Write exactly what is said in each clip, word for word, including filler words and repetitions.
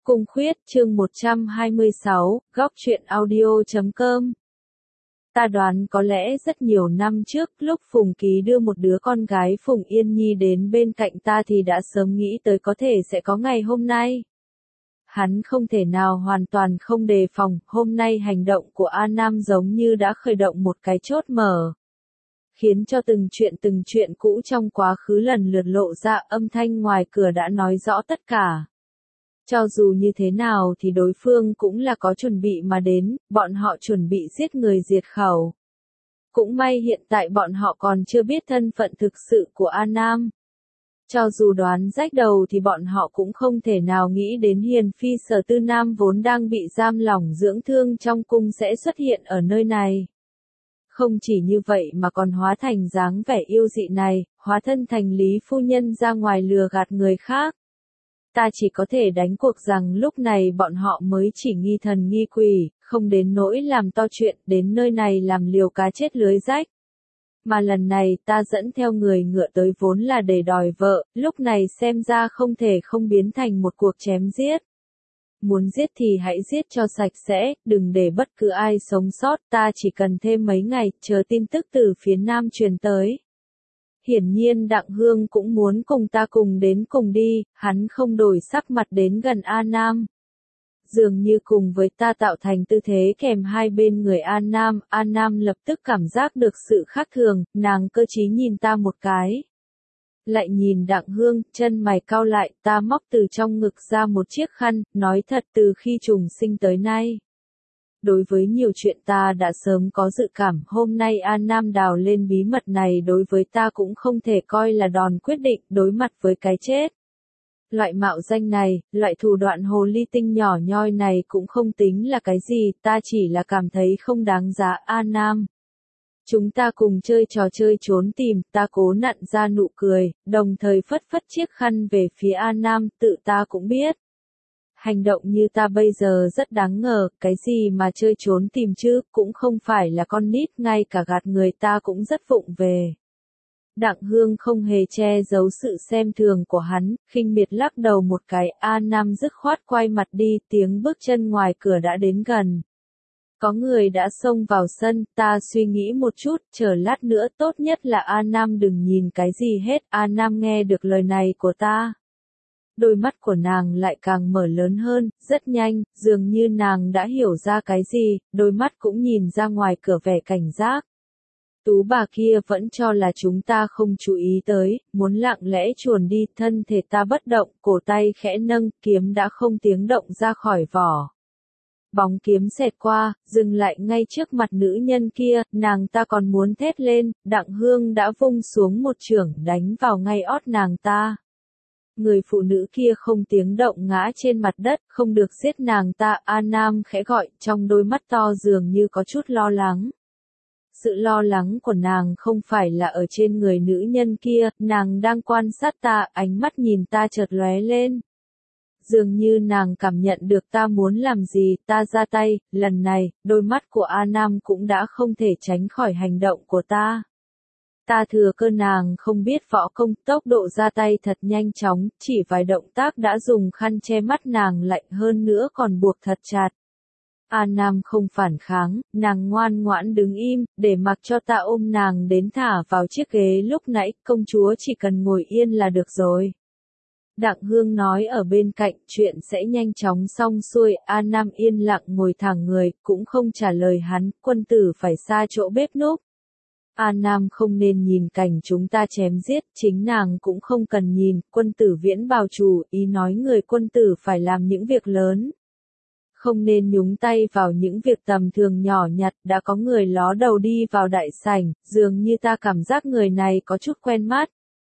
Cung Khuyết, chương một trăm hai mươi sáu, góc truyện audio chấm com. Ta đoán có lẽ rất nhiều năm trước, lúc Phùng Ký đưa một đứa con gái Phùng Yên Nhi đến bên cạnh ta thì đã sớm nghĩ tới có thể sẽ có ngày hôm nay. Hắn không thể nào hoàn toàn không đề phòng, hôm nay hành động của A Nam giống như đã khởi động một cái chốt mở. Khiến cho từng chuyện từng chuyện cũ trong quá khứ lần lượt lộ ra, âm thanh ngoài cửa đã nói rõ tất cả. Cho dù như thế nào thì đối phương cũng là có chuẩn bị mà đến, bọn họ chuẩn bị giết người diệt khẩu. Cũng may hiện tại bọn họ còn chưa biết thân phận thực sự của A Nam. Cho dù đoán rách đầu thì bọn họ cũng không thể nào nghĩ đến Hiền Phi Sở Tư Nam vốn đang bị giam lỏng dưỡng thương trong cung sẽ xuất hiện ở nơi này. Không chỉ như vậy mà còn hóa thành dáng vẻ yêu dị này, hóa thân thành Lý Phu Nhân ra ngoài lừa gạt người khác. Ta chỉ có thể đánh cuộc rằng lúc này bọn họ mới chỉ nghi thần nghi quỷ, không đến nỗi làm to chuyện, đến nơi này làm liều cá chết lưới rách. Mà lần này ta dẫn theo người ngựa tới vốn là để đòi vợ, lúc này xem ra không thể không biến thành một cuộc chém giết. Muốn giết thì hãy giết cho sạch sẽ, đừng để bất cứ ai sống sót, ta chỉ cần thêm mấy ngày, chờ tin tức từ phía Nam truyền tới. Hiển nhiên Đặng Hương cũng muốn cùng ta cùng đến cùng đi, hắn không đổi sắc mặt đến gần A Nam. Dường như cùng với ta tạo thành tư thế kèm hai bên người A Nam, A Nam lập tức cảm giác được sự khác thường, nàng cơ trí nhìn ta một cái. Lại nhìn Đặng Hương, chân mày cau lại, ta móc từ trong ngực ra một chiếc khăn, nói thật từ khi trùng sinh tới nay. Đối với nhiều chuyện ta đã sớm có dự cảm, hôm nay An Nam đào lên bí mật này đối với ta cũng không thể coi là đòn quyết định đối mặt với cái chết. Loại mạo danh này, loại thủ đoạn hồ ly tinh nhỏ nhoi này cũng không tính là cái gì, ta chỉ là cảm thấy không đáng giá. An Nam. Chúng ta cùng chơi trò chơi trốn tìm, ta cố nặn ra nụ cười, đồng thời phất phất chiếc khăn về phía An Nam, tự ta cũng biết. Hành động như ta bây giờ rất đáng ngờ, cái gì mà chơi trốn tìm chứ, cũng không phải là con nít, ngay cả gạt người ta cũng rất vụng về. Đặng Hương không hề che giấu sự xem thường của hắn, khinh miệt lắc đầu một cái, A Nam dứt khoát quay mặt đi, tiếng bước chân ngoài cửa đã đến gần. Có người đã xông vào sân, ta suy nghĩ một chút, chờ lát nữa tốt nhất là A Nam đừng nhìn cái gì hết, A Nam nghe được lời này của ta. Đôi mắt của nàng lại càng mở lớn hơn, rất nhanh, dường như nàng đã hiểu ra cái gì, đôi mắt cũng nhìn ra ngoài cửa vẻ cảnh giác. Tú bà kia vẫn cho là chúng ta không chú ý tới, muốn lặng lẽ chuồn đi, thân thể ta bất động, cổ tay khẽ nâng, kiếm đã không tiếng động ra khỏi vỏ. Bóng kiếm xẹt qua, dừng lại ngay trước mặt nữ nhân kia, nàng ta còn muốn thét lên, Đặng Hương đã vung xuống một chưởng đánh vào ngay ót nàng ta. Người phụ nữ kia không tiếng động ngã trên mặt đất, không được giết nàng ta, A Nam khẽ gọi, trong đôi mắt to dường như có chút lo lắng. Sự lo lắng của nàng không phải là ở trên người nữ nhân kia, nàng đang quan sát ta, ánh mắt nhìn ta chợt lóe lên. Dường như nàng cảm nhận được ta muốn làm gì, ta ra tay, lần này, đôi mắt của A Nam cũng đã không thể tránh khỏi hành động của ta. Ta thừa cơ nàng không biết võ công, tốc độ ra tay thật nhanh chóng, chỉ vài động tác đã dùng khăn che mắt nàng lạnh hơn nữa còn buộc thật chặt. A Nam không phản kháng, nàng ngoan ngoãn đứng im, để mặc cho ta ôm nàng đến thả vào chiếc ghế lúc nãy, công chúa chỉ cần ngồi yên là được rồi. Đặng Hương nói ở bên cạnh, chuyện sẽ nhanh chóng xong xuôi, A Nam yên lặng ngồi thẳng người, cũng không trả lời hắn, quân tử phải xa chỗ bếp núc. A Nam không nên nhìn cảnh chúng ta chém giết, chính nàng cũng không cần nhìn, quân tử viễn bào chủ, ý nói người quân tử phải làm những việc lớn. Không nên nhúng tay vào những việc tầm thường nhỏ nhặt, đã có người ló đầu đi vào đại sảnh, dường như ta cảm giác người này có chút quen mắt.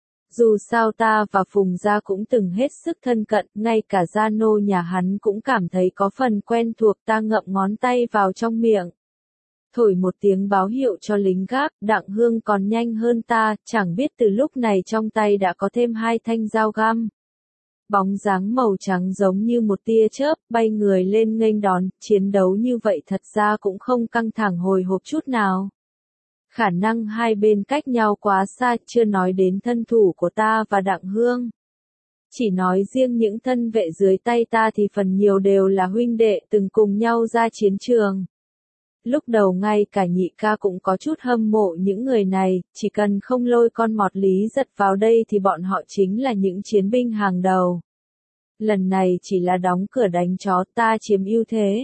Dù sao ta và Phùng gia cũng từng hết sức thân cận, ngay cả gia nô nhà hắn cũng cảm thấy có phần quen thuộc, ta ngậm ngón tay vào trong miệng. Thổi một tiếng báo hiệu cho lính gác, Đặng Hương còn nhanh hơn ta, chẳng biết từ lúc này trong tay đã có thêm hai thanh dao găm. Bóng dáng màu trắng giống như một tia chớp, bay người lên nghênh đón, chiến đấu như vậy thật ra cũng không căng thẳng hồi hộp chút nào. Khả năng hai bên cách nhau quá xa, chưa nói đến thân thủ của ta và Đặng Hương. Chỉ nói riêng những thân vệ dưới tay ta thì phần nhiều đều là huynh đệ từng cùng nhau ra chiến trường. Lúc đầu ngay cả nhị ca cũng có chút hâm mộ những người này, chỉ cần không lôi con mọt Lý Giật vào đây thì bọn họ chính là những chiến binh hàng đầu. Lần này chỉ là đóng cửa đánh chó, ta chiếm ưu thế.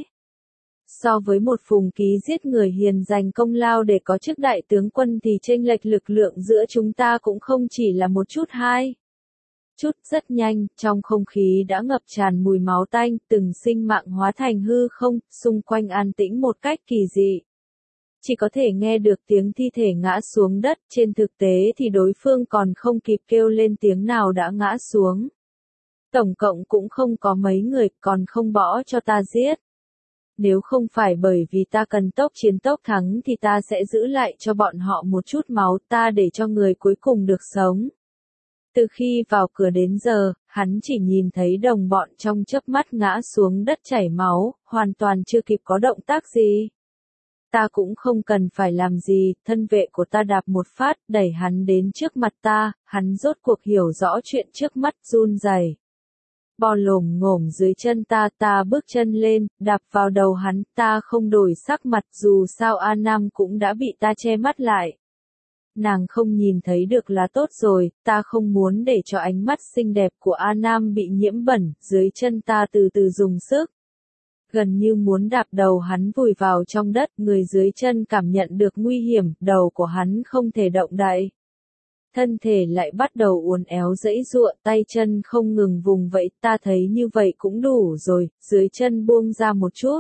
So với một Phùng Ký giết người hiền giành công lao để có chức đại tướng quân thì chênh lệch lực lượng giữa chúng ta cũng không chỉ là một chút hai. Chút rất nhanh, trong không khí đã ngập tràn mùi máu tanh, từng sinh mạng hóa thành hư không, xung quanh an tĩnh một cách kỳ dị. Chỉ có thể nghe được tiếng thi thể ngã xuống đất, trên thực tế thì đối phương còn không kịp kêu lên tiếng nào đã ngã xuống. Tổng cộng cũng không có mấy người, còn không bỏ cho ta giết. Nếu không phải bởi vì ta cần tốc chiến tốc thắng thì ta sẽ giữ lại cho bọn họ một chút máu ta để cho người cuối cùng được sống. Từ khi vào cửa đến giờ, hắn chỉ nhìn thấy đồng bọn trong chớp mắt ngã xuống đất chảy máu, hoàn toàn chưa kịp có động tác gì. Ta cũng không cần phải làm gì, thân vệ của ta đạp một phát, đẩy hắn đến trước mặt ta, hắn rốt cuộc hiểu rõ chuyện trước mắt, run rẩy. Bò lồm ngổm dưới chân ta, ta bước chân lên, đạp vào đầu hắn, ta không đổi sắc mặt dù sao A Nam cũng đã bị ta che mắt lại. Nàng không nhìn thấy được là tốt rồi, ta không muốn để cho ánh mắt xinh đẹp của A Nam bị nhiễm bẩn, dưới chân ta từ từ dùng sức. Gần như muốn đạp đầu hắn vùi vào trong đất, người dưới chân cảm nhận được nguy hiểm, đầu của hắn không thể động đậy. Thân thể lại bắt đầu uốn éo giãy giụa, tay chân không ngừng vùng vẫy, ta thấy như vậy cũng đủ rồi, dưới chân buông ra một chút.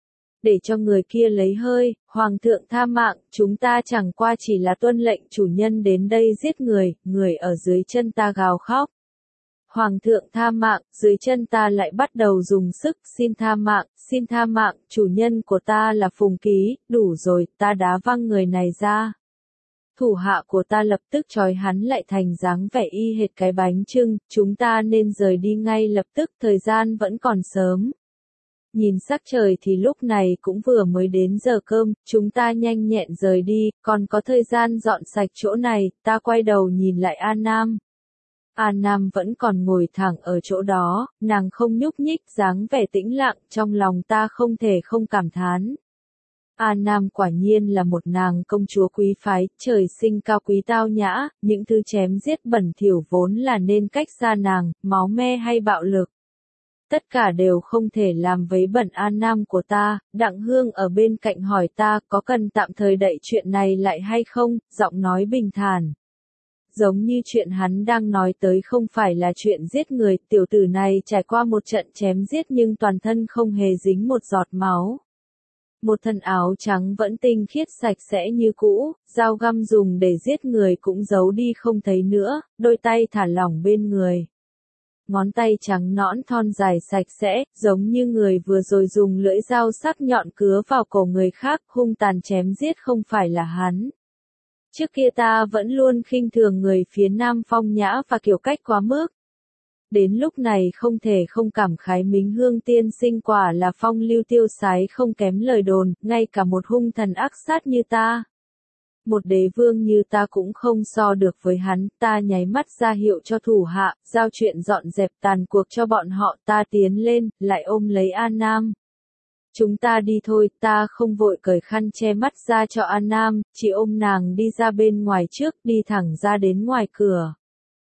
Để cho người kia lấy hơi, Hoàng thượng tha mạng, chúng ta chẳng qua chỉ là tuân lệnh chủ nhân đến đây giết người, người ở dưới chân ta gào khóc. Hoàng thượng tha mạng, dưới chân ta lại bắt đầu dùng sức, xin tha mạng, xin tha mạng, chủ nhân của ta là Phùng Ký, đủ rồi, ta đá văng người này ra. Thủ hạ của ta lập tức trói hắn lại thành dáng vẻ y hệt cái bánh chưng, chúng ta nên rời đi ngay lập tức, thời gian vẫn còn sớm. Nhìn sắc trời thì lúc này cũng vừa mới đến giờ cơm, chúng ta nhanh nhẹn rời đi, còn có thời gian dọn sạch chỗ này, ta quay đầu nhìn lại An Nam. An Nam vẫn còn ngồi thẳng ở chỗ đó, nàng không nhúc nhích, dáng vẻ tĩnh lặng, trong lòng ta không thể không cảm thán. An Nam quả nhiên là một nàng công chúa quý phái, trời sinh cao quý tao nhã, những thứ chém giết bẩn thỉu vốn là nên cách xa nàng, máu me hay bạo lực. Tất cả đều không thể làm vấy bẩn An Nam của ta, Đặng Hương ở bên cạnh hỏi ta có cần tạm thời đậy chuyện này lại hay không, giọng nói bình thản. Giống như chuyện hắn đang nói tới không phải là chuyện giết người, tiểu tử này trải qua một trận chém giết nhưng toàn thân không hề dính một giọt máu. Một thân áo trắng vẫn tinh khiết sạch sẽ như cũ, dao găm dùng để giết người cũng giấu đi không thấy nữa, đôi tay thả lỏng bên người. Ngón tay trắng nõn thon dài sạch sẽ, giống như người vừa rồi dùng lưỡi dao sắc nhọn cứa vào cổ người khác, hung tàn chém giết không phải là hắn. Trước kia ta vẫn luôn khinh thường người phía Nam phong nhã và kiểu cách quá mức. Đến lúc này không thể không cảm khái Mính Hương tiên sinh quả là phong lưu tiêu sái không kém lời đồn, ngay cả một hung thần ác sát như ta. Một đế vương như ta cũng không so được với hắn, ta nháy mắt ra hiệu cho thủ hạ, giao chuyện dọn dẹp tàn cuộc cho bọn họ, ta tiến lên, lại ôm lấy An Nam. Chúng ta đi thôi, ta không vội cởi khăn che mắt ra cho An Nam, chỉ ôm nàng đi ra bên ngoài trước, đi thẳng ra đến ngoài cửa.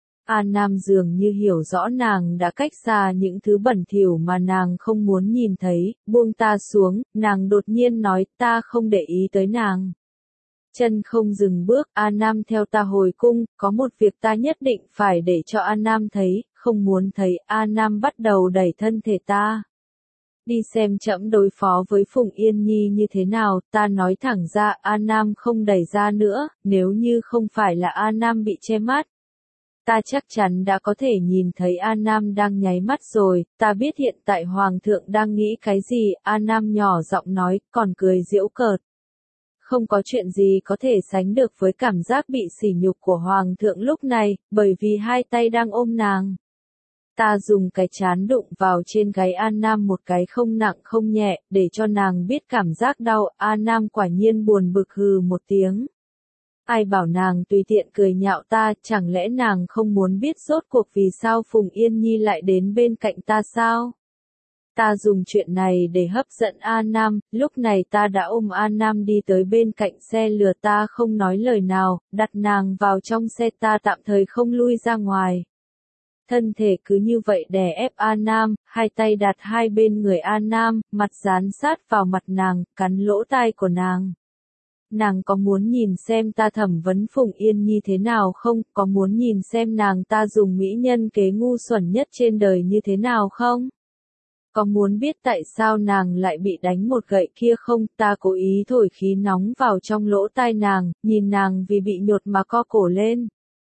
An Nam dường như hiểu rõ nàng đã cách xa những thứ bẩn thỉu mà nàng không muốn nhìn thấy, buông ta xuống, nàng đột nhiên nói, ta không để ý tới nàng. Chân không dừng bước, An Nam theo ta hồi cung, có một việc ta nhất định phải để cho An Nam thấy, không muốn thấy, An Nam bắt đầu đẩy thân thể ta. Đi xem trẫm đối phó với Phùng Yên Nhi như thế nào, ta nói thẳng ra, An Nam không đẩy ra nữa, nếu như không phải là An Nam bị che mắt. Ta chắc chắn đã có thể nhìn thấy An Nam đang nháy mắt rồi, ta biết hiện tại Hoàng thượng đang nghĩ cái gì, An Nam nhỏ giọng nói, còn cười giễu cợt. Không có chuyện gì có thể sánh được với cảm giác bị sỉ nhục của Hoàng thượng lúc này, bởi vì hai tay đang ôm nàng. Ta dùng cái trán đụng vào trên gáy An Nam một cái không nặng không nhẹ, để cho nàng biết cảm giác đau, An Nam quả nhiên buồn bực hừ một tiếng. Ai bảo nàng tùy tiện cười nhạo ta, chẳng lẽ nàng không muốn biết rốt cuộc vì sao Phùng Yên Nhi lại đến bên cạnh ta sao? Ta dùng chuyện này để hấp dẫn A Nam, lúc này ta đã ôm A Nam đi tới bên cạnh xe lừa, ta không nói lời nào, đặt nàng vào trong xe, ta tạm thời không lui ra ngoài. Thân thể cứ như vậy đè ép A Nam, hai tay đặt hai bên người A Nam, mặt dán sát vào mặt nàng, cắn lỗ tai của nàng. Nàng có muốn nhìn xem ta thẩm vấn Phùng Yên Nhi thế nào không? Có muốn nhìn xem nàng ta dùng mỹ nhân kế ngu xuẩn nhất trên đời như thế nào không? Có muốn biết tại sao nàng lại bị đánh một gậy kia không? Ta cố ý thổi khí nóng vào trong lỗ tai nàng, nhìn nàng vì bị nhột mà co cổ lên.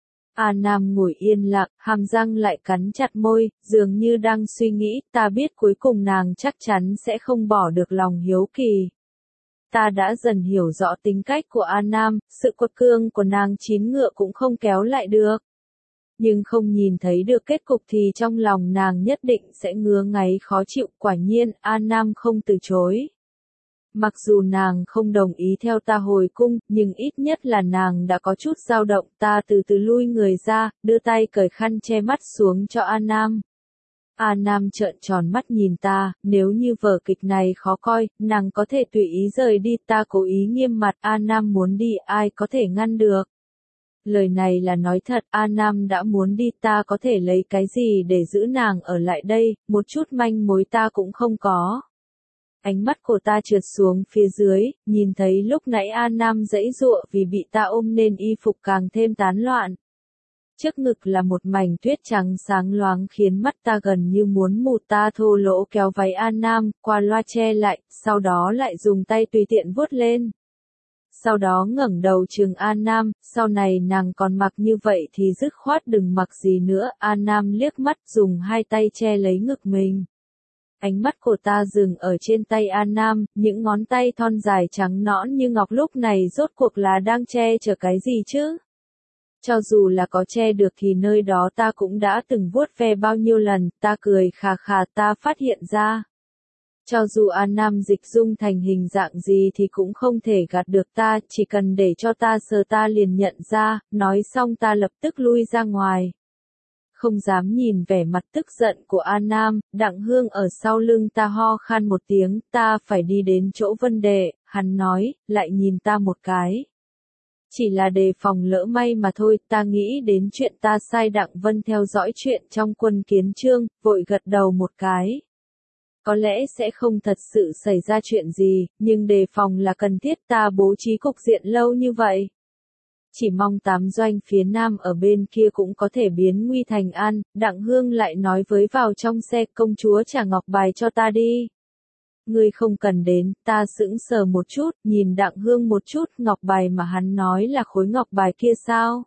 A Nam ngồi yên lặng, hàm răng lại cắn chặt môi, dường như đang suy nghĩ, ta biết cuối cùng nàng chắc chắn sẽ không bỏ được lòng hiếu kỳ. Ta đã dần hiểu rõ tính cách của A Nam, sự quật cương của nàng chín ngựa cũng không kéo lại được. Nhưng không nhìn thấy được kết cục thì trong lòng nàng nhất định sẽ ngứa ngáy khó chịu, quả nhiên A Nam không từ chối. Mặc dù nàng không đồng ý theo ta hồi cung, nhưng ít nhất là nàng đã có chút dao động, ta từ từ lui người ra, đưa tay cởi khăn che mắt xuống cho A Nam. A Nam trợn tròn mắt nhìn ta, nếu như vở kịch này khó coi, nàng có thể tùy ý rời đi, ta cố ý nghiêm mặt, A Nam muốn đi, ai có thể ngăn được. Lời này là nói thật, A Nam đã muốn đi, ta có thể lấy cái gì để giữ nàng ở lại đây, một chút manh mối ta cũng không có. Ánh mắt của ta trượt xuống phía dưới, nhìn thấy lúc nãy A Nam giãy giụa vì bị ta ôm nên y phục càng thêm tán loạn. Trước ngực là một mảnh tuyết trắng sáng loáng khiến mắt ta gần như muốn mù, ta thô lỗ kéo váy A Nam, qua loa che lại, sau đó lại dùng tay tùy tiện vuốt lên. Sau đó ngẩng đầu trừng A Nam, sau này nàng còn mặc như vậy thì dứt khoát đừng mặc gì nữa, A Nam liếc mắt dùng hai tay che lấy ngực mình. Ánh mắt của ta dừng ở trên tay A Nam, những ngón tay thon dài trắng nõn như ngọc lúc này rốt cuộc là đang che chở cái gì chứ? Cho dù là có che được thì nơi đó ta cũng đã từng vuốt ve bao nhiêu lần, ta cười khà khà, ta phát hiện ra. Cho dù A Nam dịch dung thành hình dạng gì thì cũng không thể gạt được ta, chỉ cần để cho ta sờ ta liền nhận ra, nói xong ta lập tức lui ra ngoài. Không dám nhìn vẻ mặt tức giận của A Nam, Đặng Hương ở sau lưng ta ho khan một tiếng, ta phải đi đến chỗ Vân Đệ, hắn nói, lại nhìn ta một cái. Chỉ là đề phòng lỡ may mà thôi, ta nghĩ đến chuyện ta sai Đặng Vân theo dõi chuyện trong Quân Kiến Chương, vội gật đầu một cái. Có lẽ sẽ không thật sự xảy ra chuyện gì, nhưng đề phòng là cần thiết, ta bố trí cục diện lâu như vậy. Chỉ mong tám doanh phía nam ở bên kia cũng có thể biến nguy thành an, Đặng Hương lại nói với vào trong xe, công chúa trả ngọc bài cho ta đi. Ngươi không cần đến, ta sững sờ một chút, nhìn Đặng Hương một chút, ngọc bài mà hắn nói là khối ngọc bài kia sao?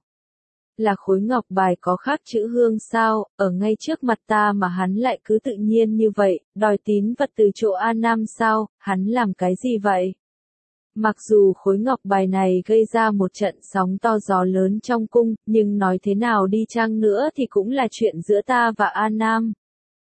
Là khối ngọc bài có khắc chữ Hương sao, ở ngay trước mặt ta mà hắn lại cứ tự nhiên như vậy, đòi tín vật từ chỗ A Nam sao, hắn làm cái gì vậy? Mặc dù khối ngọc bài này gây ra một trận sóng to gió lớn trong cung, nhưng nói thế nào đi chăng nữa thì cũng là chuyện giữa ta và A Nam.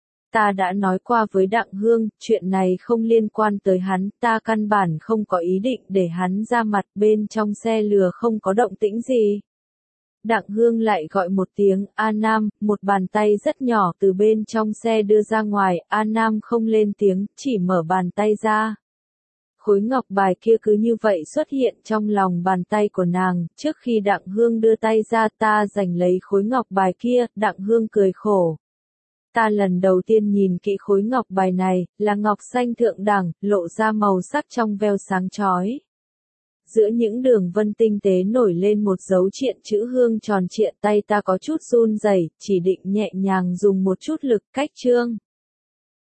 Ta đã nói qua với Đặng Hương, chuyện này không liên quan tới hắn, ta căn bản không có ý định để hắn ra mặt, bên trong xe lừa không có động tĩnh gì. Đặng Hương lại gọi một tiếng, A Nam, một bàn tay rất nhỏ từ bên trong xe đưa ra ngoài, A Nam không lên tiếng, chỉ mở bàn tay ra. Khối ngọc bài kia cứ như vậy xuất hiện trong lòng bàn tay của nàng, trước khi Đặng Hương đưa tay ra ta giành lấy khối ngọc bài kia, Đặng Hương cười khổ. Ta lần đầu tiên nhìn kỹ khối ngọc bài này, là ngọc xanh thượng đẳng, lộ ra màu sắc trong veo sáng chói. Giữa những đường vân tinh tế nổi lên một dấu triện chữ Hương tròn trịa, tay ta có chút run rẩy, chỉ định nhẹ nhàng dùng một chút lực cách trương.